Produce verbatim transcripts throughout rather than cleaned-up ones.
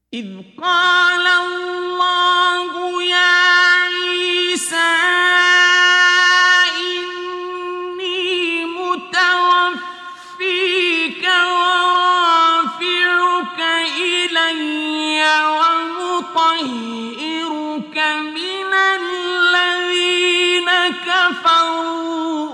إذ قال الله يا عيسى إني متوفيك ورافعك إلي ومطهرك من الذين كفروا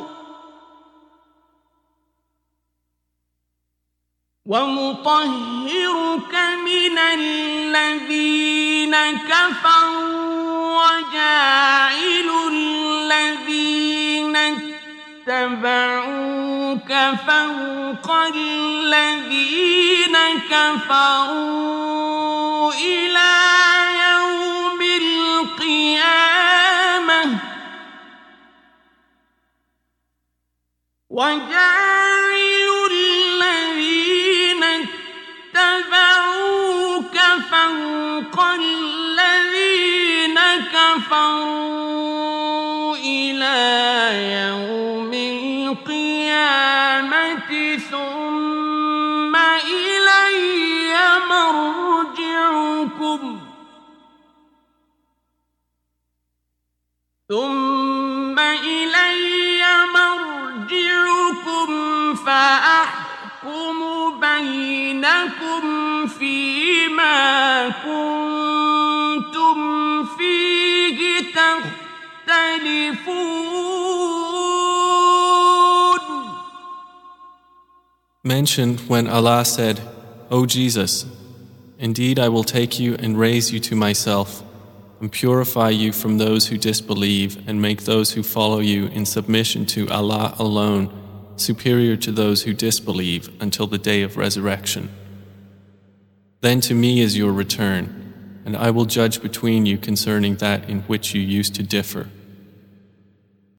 ومطهرك من الذين كفروا وجاعل الذين اتبعوك فوق الذين كفروا إلى يوم القيامة وجاعل الذين اتبعوك فوق الذين كفروا إلى يوم القيامة ثم إلي مرجعكم ثم إلي مرجعكم فأحكم بينكم فيما كنتم فيه تختلفون. Mentioned when Allah said, O Jesus, indeed I will take you and raise you to myself, and purify you from those who disbelieve, and make those who follow you in submission to Allah alone superior to those who disbelieve until the day of resurrection. Then to me is your return, and I will judge between you concerning that in which you used to differ.